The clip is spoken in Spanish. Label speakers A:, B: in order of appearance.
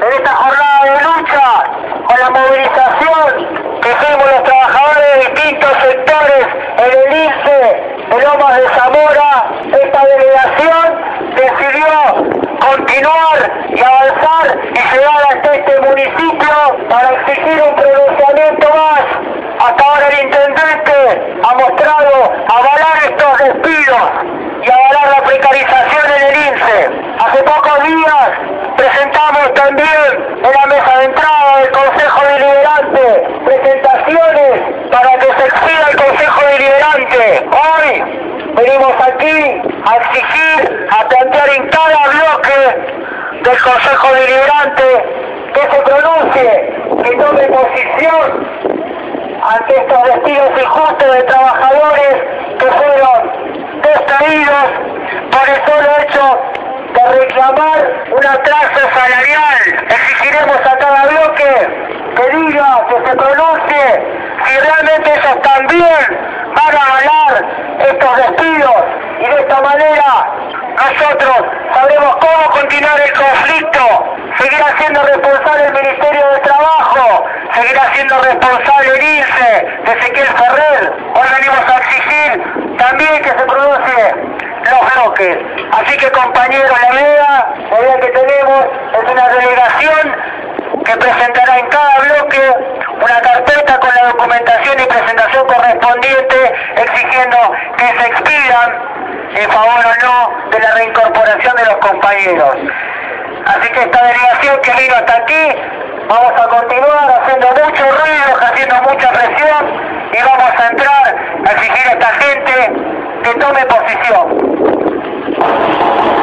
A: en esta jornada de lucha, con la movilización que hicimos los trabajadores de distintos sectores en el INSE, en Lomas de Zamora, esta delegación decidió continuar y avanzar y llegar hasta este municipio para exigir un pronunciamiento más. Hasta ahora el intendente ha mostrado avalar estos despidos y avalar la precarización en el INSE. Hace pocos días presentamos también en la mesa de entrada del Consejo Deliberante presentaciones para que se expida el Consejo Deliberante. Hoy venimos aquí a exigir, a plantear en cada bloque del Consejo Deliberante que se pronuncie, que tome posición ante estos despidos injustos de trabajadores que fueron despedidos por el solo hecho de reclamar un atraso salarial. Exigiremos a cada bloque que diga, que se pronuncie si realmente ellos también van a avalar estos despidos, y de esta manera nosotros sabremos cómo continuar el conflicto. Seguirá siendo responsable el Ministerio de Trabajo, seguirá siendo responsable el INSE de Ezequiel Ferrer. Hoy venimos a exigir también que se pronuncie los bloques. Así que, compañeros, la idea que tenemos es una delegación que presentará en cada bloque una carpeta con la documentación y presentación correspondiente, exigiendo que se expidan en favor o no de la reincorporación de los compañeros. Así que esta delegación que vino hasta aquí, vamos a continuar haciendo mucho ruido, haciendo mucha presión, y vamos a entrar a exigir a esta gente que tome posición.